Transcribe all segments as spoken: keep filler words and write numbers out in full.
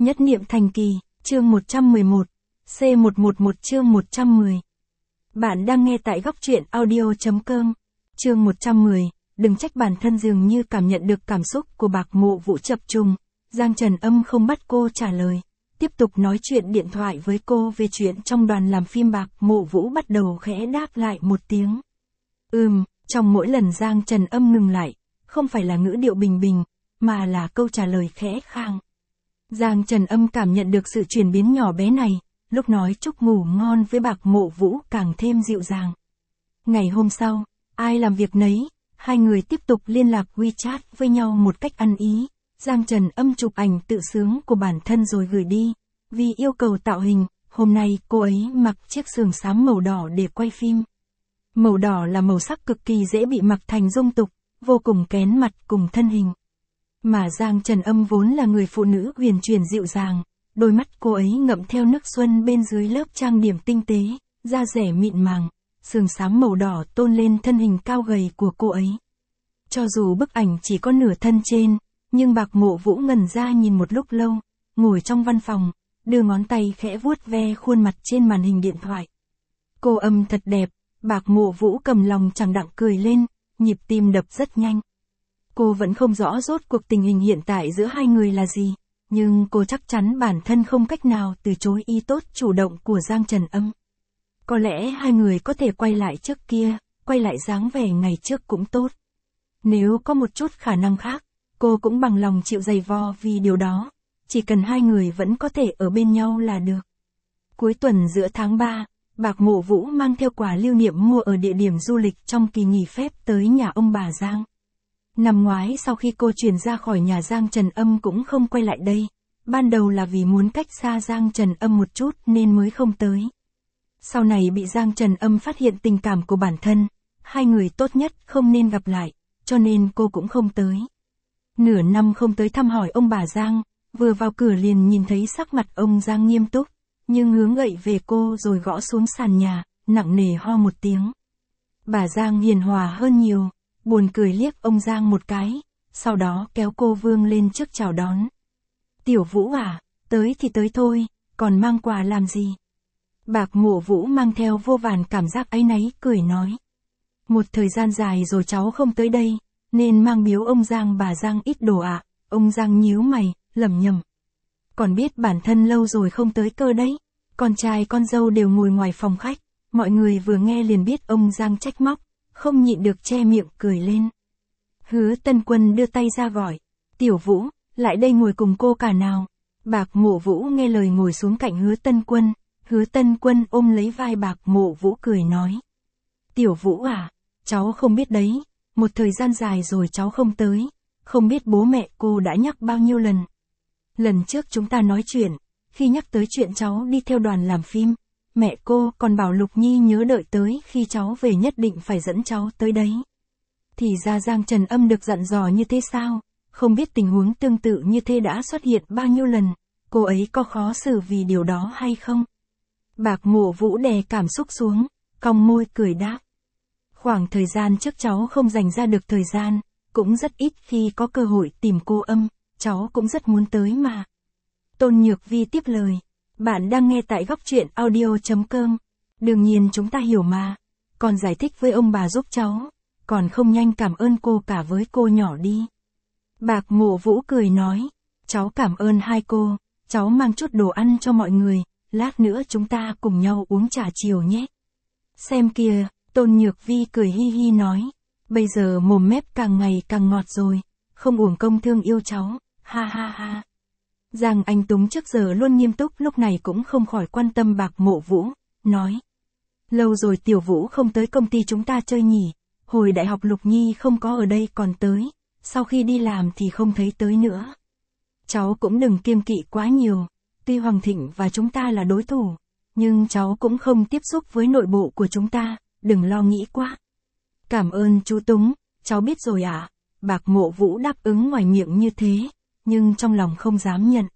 Nhất niệm thành kỳ, chương một trăm mười một, C một trăm mười một chương một trăm mười. Bạn đang nghe tại góc truyện audio.com. Chương một trăm mười, đừng trách bản thân dường như cảm nhận được cảm xúc của Bạc Mộ Vũ chập trùng. Giang Trần Âm không bắt cô trả lời, tiếp tục nói chuyện điện thoại với cô về chuyện trong đoàn làm phim. Bạc Mộ Vũ bắt đầu khẽ đáp lại một tiếng. Ừm, trong mỗi lần Giang Trần Âm ngừng lại, không phải là ngữ điệu bình bình, mà là câu trả lời khẽ khàng. Giang Trần Âm cảm nhận được sự chuyển biến nhỏ bé này, lúc nói chúc ngủ ngon với Bạc Mộ Vũ càng thêm dịu dàng. Ngày hôm sau, ai làm việc nấy, hai người tiếp tục liên lạc WeChat với nhau một cách ăn ý. Giang Trần Âm chụp ảnh tự sướng của bản thân rồi gửi đi. Vì yêu cầu tạo hình, hôm nay cô ấy mặc chiếc sườn xám màu đỏ để quay phim. Màu đỏ là màu sắc cực kỳ dễ bị mặc thành dung tục, vô cùng kén mặt cùng thân hình. Mà Giang Trần Âm vốn là người phụ nữ huyền chuyển dịu dàng, đôi mắt cô ấy ngậm theo nước xuân bên dưới lớp trang điểm tinh tế, da dẻ mịn màng, sườn xám màu đỏ tôn lên thân hình cao gầy của cô ấy. Cho dù bức ảnh chỉ có nửa thân trên, nhưng Bạc Mộ Vũ ngẩn ra nhìn một lúc lâu, ngồi trong văn phòng, đưa ngón tay khẽ vuốt ve khuôn mặt trên màn hình điện thoại. Cô Âm thật đẹp, Bạc Mộ Vũ cầm lòng chẳng đặng cười lên, nhịp tim đập rất nhanh. Cô vẫn không rõ rốt cuộc tình hình hiện tại giữa hai người là gì, nhưng cô chắc chắn bản thân không cách nào từ chối ý tốt chủ động của Giang Trần Âm. Có lẽ hai người có thể quay lại trước kia, quay lại dáng vẻ ngày trước cũng tốt. Nếu có một chút khả năng khác, cô cũng bằng lòng chịu giày vò vì điều đó, chỉ cần hai người vẫn có thể ở bên nhau là được. Cuối tuần giữa tháng ba, Bạc Mộ Vũ mang theo quà lưu niệm mua ở địa điểm du lịch trong kỳ nghỉ phép tới nhà ông bà Giang. Năm ngoái sau khi cô chuyển ra khỏi nhà Giang Trần Âm cũng không quay lại đây, ban đầu là vì muốn cách xa Giang Trần Âm một chút nên mới không tới. Sau này bị Giang Trần Âm phát hiện tình cảm của bản thân, hai người tốt nhất không nên gặp lại, cho nên cô cũng không tới. Nửa năm không tới thăm hỏi ông bà Giang, vừa vào cửa liền nhìn thấy sắc mặt ông Giang nghiêm túc, nhưng hướng gậy về cô rồi gõ xuống sàn nhà, nặng nề ho một tiếng. Bà Giang hiền hòa hơn nhiều, buồn cười liếc ông Giang một cái, sau đó kéo cô vươn lên trước chào đón. Tiểu Vũ à, tới thì tới thôi, còn mang quà làm gì? Bạc Mộ Vũ mang theo vô vàn cảm giác áy náy cười nói. Một thời gian dài rồi cháu không tới đây, nên mang biếu ông Giang bà Giang ít đồ ạ. À. Ông Giang nhíu mày, lẩm nhẩm. Còn biết bản thân lâu rồi không tới cơ đấy, con trai con dâu đều ngồi ngoài phòng khách, mọi người vừa nghe liền biết ông Giang trách móc, không nhịn được che miệng cười lên. Hứa Tân Quân đưa tay ra gọi, Tiểu Vũ, lại đây ngồi cùng cô cả nào. Bạc Mộ Vũ nghe lời ngồi xuống cạnh Hứa Tân Quân, Hứa Tân Quân ôm lấy vai Bạc Mộ Vũ cười nói. Tiểu Vũ à, cháu không biết đấy, một thời gian dài rồi cháu không tới, không biết bố mẹ cô đã nhắc bao nhiêu lần. Lần trước chúng ta nói chuyện, khi nhắc tới chuyện cháu đi theo đoàn làm phim, mẹ cô còn bảo Lục Nhi nhớ đợi tới khi cháu về nhất định phải dẫn cháu tới đấy. Thì ra Giang Trần Âm được dặn dò như thế sao, không biết tình huống tương tự như thế đã xuất hiện bao nhiêu lần, cô ấy có khó xử vì điều đó hay không? Bạc Mộ Vũ đè cảm xúc xuống, cong môi cười đáp. Khoảng thời gian trước cháu không dành ra được thời gian, cũng rất ít khi có cơ hội tìm cô Âm, cháu cũng rất muốn tới mà. Tôn Nhược Vi tiếp lời. Bạn đang nghe tại góc truyện audio.com. Đương nhiên chúng ta hiểu mà. Còn giải thích với ông bà giúp cháu. Còn không nhanh cảm ơn cô cả với cô nhỏ đi. Bạc Mộ Vũ cười nói. Cháu cảm ơn hai cô. Cháu mang chút đồ ăn cho mọi người. Lát nữa chúng ta cùng nhau uống trà chiều nhé. Xem kìa, Tôn Nhược Vi cười hi hi nói. Bây giờ mồm mép càng ngày càng ngọt rồi. Không uổng công thương yêu cháu. Ha ha ha. Giang Anh Túng trước giờ luôn nghiêm túc lúc này cũng không khỏi quan tâm Bạc Mộ Vũ, nói. Lâu rồi Tiểu Vũ không tới công ty chúng ta chơi nhỉ, hồi đại học Lục Nhi không có ở đây còn tới, sau khi đi làm thì không thấy tới nữa. Cháu cũng đừng kiêng kỵ quá nhiều, tuy Hoàng Thịnh và chúng ta là đối thủ, nhưng cháu cũng không tiếp xúc với nội bộ của chúng ta, đừng lo nghĩ quá. Cảm ơn chú Túng, cháu biết rồi ạ. À? Bạc Mộ Vũ đáp ứng ngoài miệng như thế, nhưng trong lòng không dám nhận.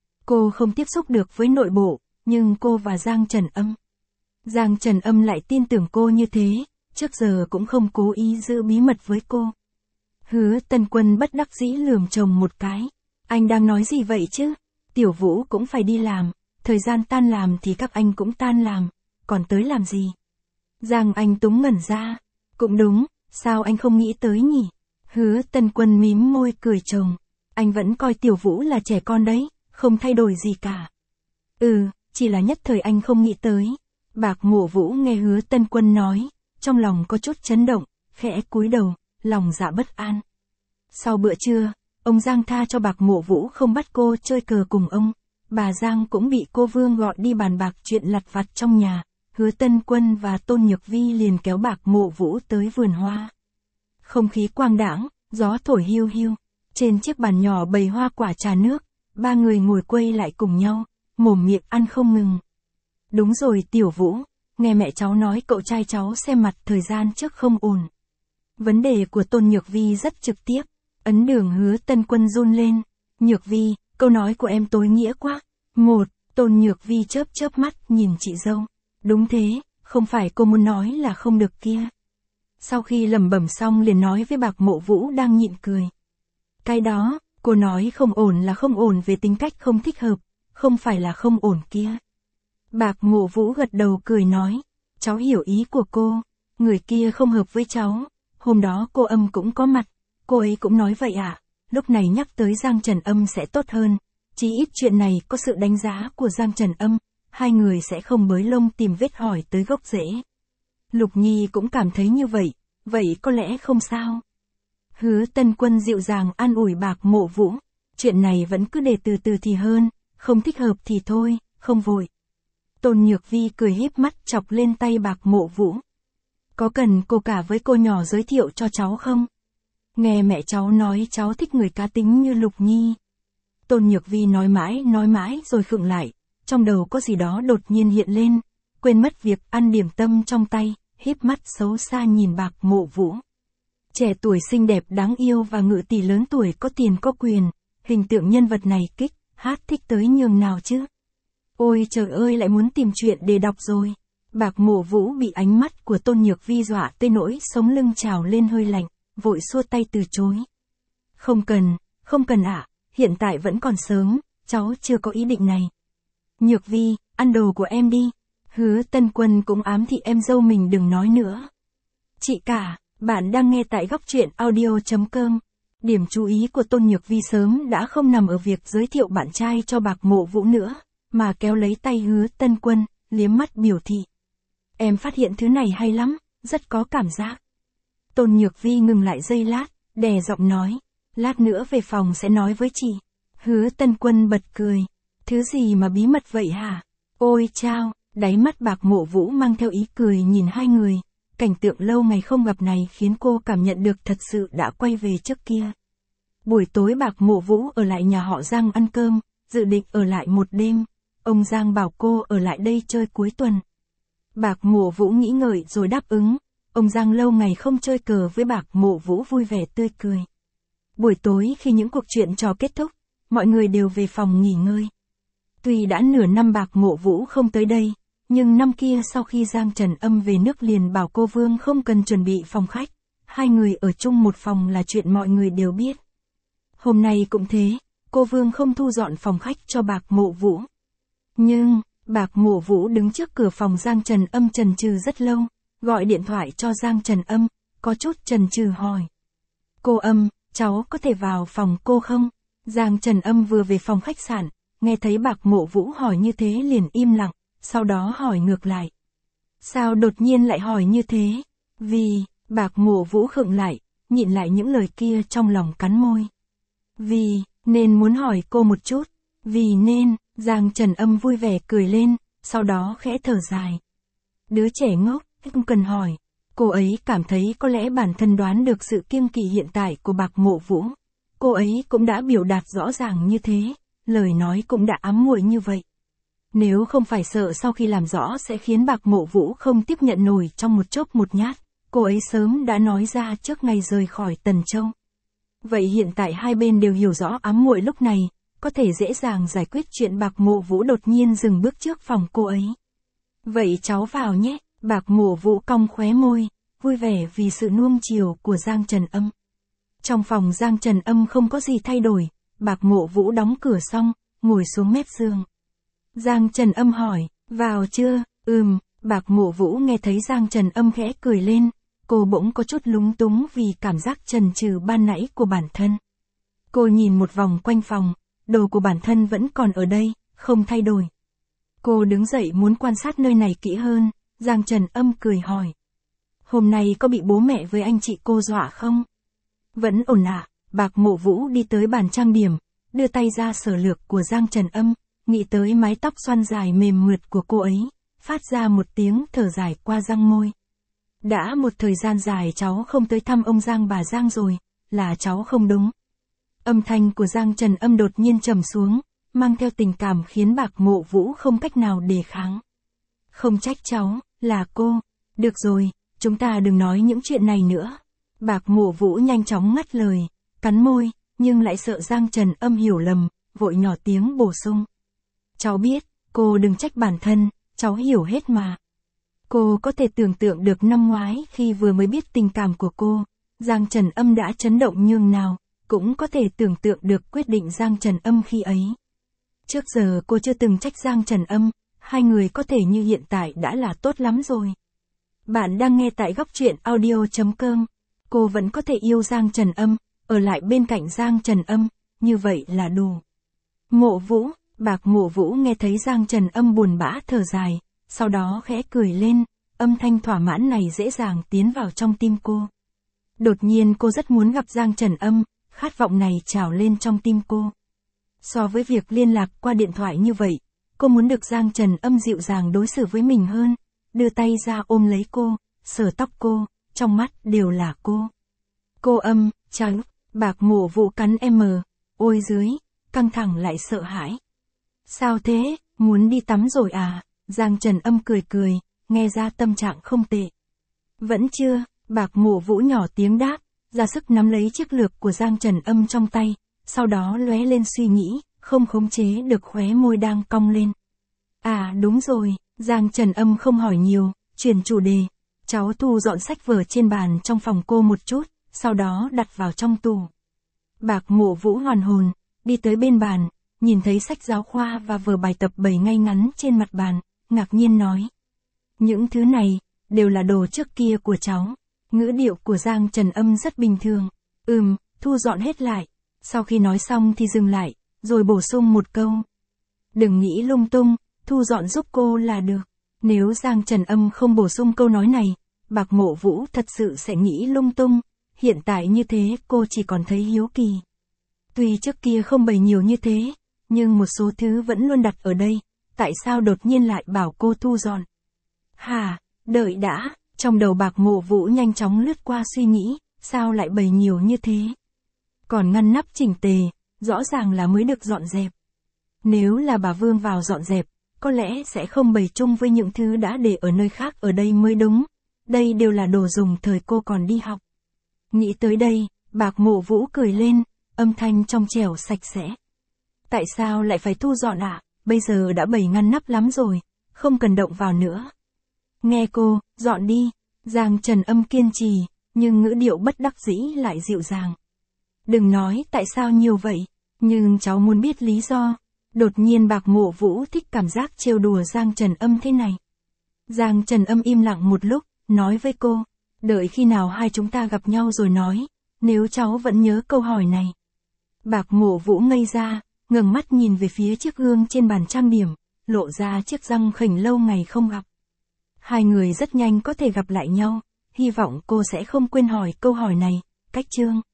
Cô không tiếp xúc được với nội bộ, nhưng cô và Giang Trần Âm. Giang Trần Âm lại tin tưởng cô như thế, trước giờ cũng không cố ý giữ bí mật với cô. Hứa Tân Quân bất đắc dĩ lườm chồng một cái. Anh đang nói gì vậy chứ? Tiểu Vũ cũng phải đi làm, thời gian tan làm thì các anh cũng tan làm, còn tới làm gì? Giang Anh Túng ngẩn ra. Cũng đúng, sao anh không nghĩ tới nhỉ? Hứa Tân Quân mím môi cười chồng. Anh vẫn coi Tiểu Vũ là trẻ con đấy, không thay đổi gì cả. Ừ, chỉ là nhất thời anh không nghĩ tới. Bạc Mộ Vũ nghe Hứa Tân Quân nói, trong lòng có chút chấn động, khẽ cúi đầu, lòng dạ bất an. Sau bữa trưa, ông Giang tha cho Bạc Mộ Vũ không bắt cô chơi cờ cùng ông. Bà Giang cũng bị cô Vương gọi đi bàn bạc chuyện lặt vặt trong nhà. Hứa Tân Quân và Tôn Nhược Vi liền kéo Bạc Mộ Vũ tới vườn hoa. Không khí quang đãng, gió thổi hiu hiu. Trên chiếc bàn nhỏ bày hoa quả trà nước, ba người ngồi quây lại cùng nhau, mồm miệng ăn không ngừng. Đúng rồi Tiểu Vũ, nghe mẹ cháu nói cậu trai cháu xem mặt thời gian trước không ổn. Vấn đề của Tôn Nhược Vi rất trực tiếp, ấn đường Hứa Tân Quân run lên. Nhược Vi, câu nói của em tối nghĩa quá. Một, Tôn Nhược Vi chớp chớp mắt nhìn chị dâu. Đúng thế, không phải cô muốn nói là không được kia. Sau khi lẩm bẩm xong liền nói với Bạc Mộ Vũ đang nhịn cười. Cái đó, cô nói không ổn là không ổn về tính cách không thích hợp, không phải là không ổn kia. Bạc Mộ Vũ gật đầu cười nói, cháu hiểu ý của cô, người kia không hợp với cháu, hôm đó cô Âm cũng có mặt, cô ấy cũng nói vậy ạ, à? Lúc này nhắc tới Giang Trần Âm sẽ tốt hơn, chí ít chuyện này có sự đánh giá của Giang Trần Âm, hai người sẽ không bới lông tìm vết hỏi tới gốc rễ. Lục Nhi cũng cảm thấy như vậy, vậy có lẽ không sao. Hứa Tân Quân dịu dàng an ủi Bạc Mộ Vũ, chuyện này vẫn cứ để từ từ thì hơn, không thích hợp thì thôi, không vội. Tôn Nhược Vi cười híp mắt chọc lên tay Bạc Mộ Vũ. Có cần cô cả với cô nhỏ giới thiệu cho cháu không? Nghe mẹ cháu nói cháu thích người cá tính như Lục Nhi. Tôn Nhược Vi nói mãi nói mãi rồi khựng lại, trong đầu có gì đó đột nhiên hiện lên, quên mất việc ăn điểm tâm trong tay, híp mắt xấu xa nhìn Bạc Mộ Vũ. Trẻ tuổi xinh đẹp đáng yêu và ngự tỷ lớn tuổi có tiền có quyền, hình tượng nhân vật này kích, hát thích tới nhường nào chứ? Ôi trời ơi lại muốn tìm chuyện để đọc rồi. Bạc Mộ Vũ bị ánh mắt của Tôn Nhược Vi dọa tới nỗi sống lưng trào lên hơi lạnh, vội xua tay từ chối. Không cần, không cần ạ, à, hiện tại vẫn còn sớm, cháu chưa có ý định này. Nhược Vi, ăn đồ của em đi. Hứa Tân Quân cũng ám thị em dâu mình đừng nói nữa. Chị cả, bạn đang nghe tại góc truyện audio chấm com. Điểm chú ý của Tôn Nhược Vi sớm đã không nằm ở việc giới thiệu bạn trai cho Bạc Mộ Vũ nữa, mà kéo lấy tay Hứa Tân Quân, liếm mắt biểu thị. Em phát hiện thứ này hay lắm, rất có cảm giác. Tôn Nhược Vi ngừng lại giây lát, đè giọng nói, lát nữa về phòng sẽ nói với chị. Hứa Tân Quân bật cười, thứ gì mà bí mật vậy hả? Ôi chao, đáy mắt Bạc Mộ Vũ mang theo ý cười nhìn hai người, cảnh tượng lâu ngày không gặp này khiến cô cảm nhận được thật sự đã quay về trước kia. Buổi tối Bạc Mộ Vũ ở lại nhà họ Giang ăn cơm, dự định ở lại một đêm, ông Giang bảo cô ở lại đây chơi cuối tuần. Bạc Mộ Vũ nghĩ ngợi rồi đáp ứng, ông Giang lâu ngày không chơi cờ với Bạc Mộ Vũ vui vẻ tươi cười. Buổi tối khi những cuộc chuyện trò kết thúc, mọi người đều về phòng nghỉ ngơi. Tuy đã nửa năm Bạc Mộ Vũ không tới đây, nhưng năm kia sau khi Giang Trần Âm về nước liền bảo cô Vương không cần chuẩn bị phòng khách, hai người ở chung một phòng là chuyện mọi người đều biết. Hôm nay cũng thế, cô Vương không thu dọn phòng khách cho Bạc Mộ Vũ. Nhưng, Bạc Mộ Vũ đứng trước cửa phòng Giang Trần Âm chần chừ rất lâu, gọi điện thoại cho Giang Trần Âm, có chút chần chừ hỏi. Cô Âm, cháu có thể vào phòng cô không? Giang Trần Âm vừa về phòng khách sạn, nghe thấy Bạc Mộ Vũ hỏi như thế liền im lặng, sau đó hỏi ngược lại. Sao đột nhiên lại hỏi như thế? Vì, Bạc Mộ Vũ khựng lại, nhịn lại những lời kia trong lòng cắn môi. Vì, nên muốn hỏi cô một chút. Vì nên, Giang Trần Âm vui vẻ cười lên, sau đó khẽ thở dài. Đứa trẻ ngốc, không cần hỏi. Cô ấy cảm thấy có lẽ bản thân đoán được sự kiêng kỵ hiện tại của Bạc Mộ Vũ. Cô ấy cũng đã biểu đạt rõ ràng như thế, lời nói cũng đã ám muội như vậy. Nếu không phải sợ sau khi làm rõ sẽ khiến Bạc Mộ Vũ không tiếp nhận nổi trong một chốc một nhát, cô ấy sớm đã nói ra trước ngày rời khỏi Tần Châu. Vậy hiện tại hai bên đều hiểu rõ ám muội lúc này, có thể dễ dàng giải quyết chuyện Bạc Mộ Vũ đột nhiên dừng bước trước phòng cô ấy. Vậy cháu vào nhé, Bạc Mộ Vũ cong khóe môi, vui vẻ vì sự nuông chiều của Giang Trần Âm. Trong phòng Giang Trần Âm không có gì thay đổi, Bạc Mộ Vũ đóng cửa xong, ngồi xuống mép giường. Giang Trần Âm hỏi, vào chưa? Ừm, Bạc Mộ Vũ nghe thấy Giang Trần Âm khẽ cười lên, cô bỗng có chút lúng túng vì cảm giác chần chừ ban nãy của bản thân. Cô nhìn một vòng quanh phòng, đồ của bản thân vẫn còn ở đây, không thay đổi. Cô đứng dậy muốn quan sát nơi này kỹ hơn, Giang Trần Âm cười hỏi. Hôm nay có bị bố mẹ với anh chị cô dọa không? Vẫn ổn ạ. Bạc Mộ Vũ đi tới bàn trang điểm, đưa tay ra sờ lược của Giang Trần Âm, nghĩ tới mái tóc xoăn dài mềm mượt của cô ấy, phát ra một tiếng thở dài qua răng môi. Đã một thời gian dài cháu không tới thăm ông Giang bà Giang rồi, là cháu không đúng. Âm thanh của Giang Trần Âm đột nhiên trầm xuống, mang theo tình cảm khiến Bạc Mộ Vũ không cách nào đề kháng. Không trách cháu, là cô. Được rồi, chúng ta đừng nói những chuyện này nữa. Bạc Mộ Vũ nhanh chóng ngắt lời, cắn môi, nhưng lại sợ Giang Trần Âm hiểu lầm, vội nhỏ tiếng bổ sung. Cháu biết, cô đừng trách bản thân, cháu hiểu hết mà. Cô có thể tưởng tượng được năm ngoái khi vừa mới biết tình cảm của cô, Giang Trần Âm đã chấn động nhường nào, cũng có thể tưởng tượng được quyết định Giang Trần Âm khi ấy. Trước giờ cô chưa từng trách Giang Trần Âm, hai người có thể như hiện tại đã là tốt lắm rồi. Bạn đang nghe tại góc truyện audio chấm com. Cô vẫn có thể yêu Giang Trần Âm, ở lại bên cạnh Giang Trần Âm, như vậy là đủ. Mộ Vũ, Bạc Mộ Vũ nghe thấy Giang Trần Âm buồn bã thở dài, sau đó khẽ cười lên, âm thanh thỏa mãn này dễ dàng tiến vào trong tim cô. Đột nhiên cô rất muốn gặp Giang Trần Âm, khát vọng này trào lên trong tim cô. So với việc liên lạc qua điện thoại như vậy, cô muốn được Giang Trần Âm dịu dàng đối xử với mình hơn, đưa tay ra ôm lấy cô, sờ tóc cô, trong mắt đều là cô. Cô Âm, trắng, Bạc Mộ Vũ cắn em, ôi dưới, căng thẳng lại sợ hãi. Sao thế, muốn đi tắm rồi à? Giang Trần Âm cười cười, nghe ra tâm trạng không tệ. Vẫn chưa, Bạc Mộ Vũ nhỏ tiếng đáp, ra sức nắm lấy chiếc lược của Giang Trần Âm trong tay, sau đó lóe lên suy nghĩ, không khống chế được khóe môi đang cong lên. À đúng rồi, Giang Trần Âm không hỏi nhiều, chuyển chủ đề. Cháu thu dọn sách vở trên bàn trong phòng cô một chút, sau đó đặt vào trong tủ. Bạc Mộ Vũ hoàn hồn, đi tới bên bàn, nhìn thấy sách giáo khoa và vở bài tập bày ngay ngắn trên mặt bàn, ngạc nhiên nói. Những thứ này, đều là đồ trước kia của cháu. Ngữ điệu của Giang Trần Âm rất bình thường. Ừm, thu dọn hết lại. Sau khi nói xong thì dừng lại, rồi bổ sung một câu. Đừng nghĩ lung tung, thu dọn giúp cô là được. Nếu Giang Trần Âm không bổ sung câu nói này, Bạc Mộ Vũ thật sự sẽ nghĩ lung tung. Hiện tại như thế cô chỉ còn thấy hiếu kỳ. Tuy trước kia không bày nhiều như thế, nhưng một số thứ vẫn luôn đặt ở đây, tại sao đột nhiên lại bảo cô thu dọn? Hà, đợi đã, trong đầu Bạc Mộ Vũ nhanh chóng lướt qua suy nghĩ, sao lại bày nhiều như thế? Còn ngăn nắp chỉnh tề, rõ ràng là mới được dọn dẹp. Nếu là bà Vương vào dọn dẹp, có lẽ sẽ không bày chung với những thứ đã để ở nơi khác ở đây mới đúng. Đây đều là đồ dùng thời cô còn đi học. Nghĩ tới đây, Bạc Mộ Vũ cười lên, âm thanh trong trẻo sạch sẽ. Tại sao lại phải thu dọn ạ? À? Bây giờ đã bày ngăn nắp lắm rồi, không cần động vào nữa. Nghe cô, dọn đi. Giang Trần Âm kiên trì, nhưng ngữ điệu bất đắc dĩ lại dịu dàng. Đừng nói tại sao nhiều vậy, nhưng cháu muốn biết lý do. Đột nhiên Bạc Mộ Vũ thích cảm giác trêu đùa Giang Trần Âm thế này. Giang Trần Âm im lặng một lúc, nói với cô, đợi khi nào hai chúng ta gặp nhau rồi nói, nếu cháu vẫn nhớ câu hỏi này. Bạc Mộ Vũ ngây ra, ngẩng mắt nhìn về phía chiếc gương trên bàn trang điểm, lộ ra chiếc răng khểnh lâu ngày không gặp. Hai người rất nhanh có thể gặp lại nhau, hy vọng cô sẽ không quên hỏi câu hỏi này. Cách chương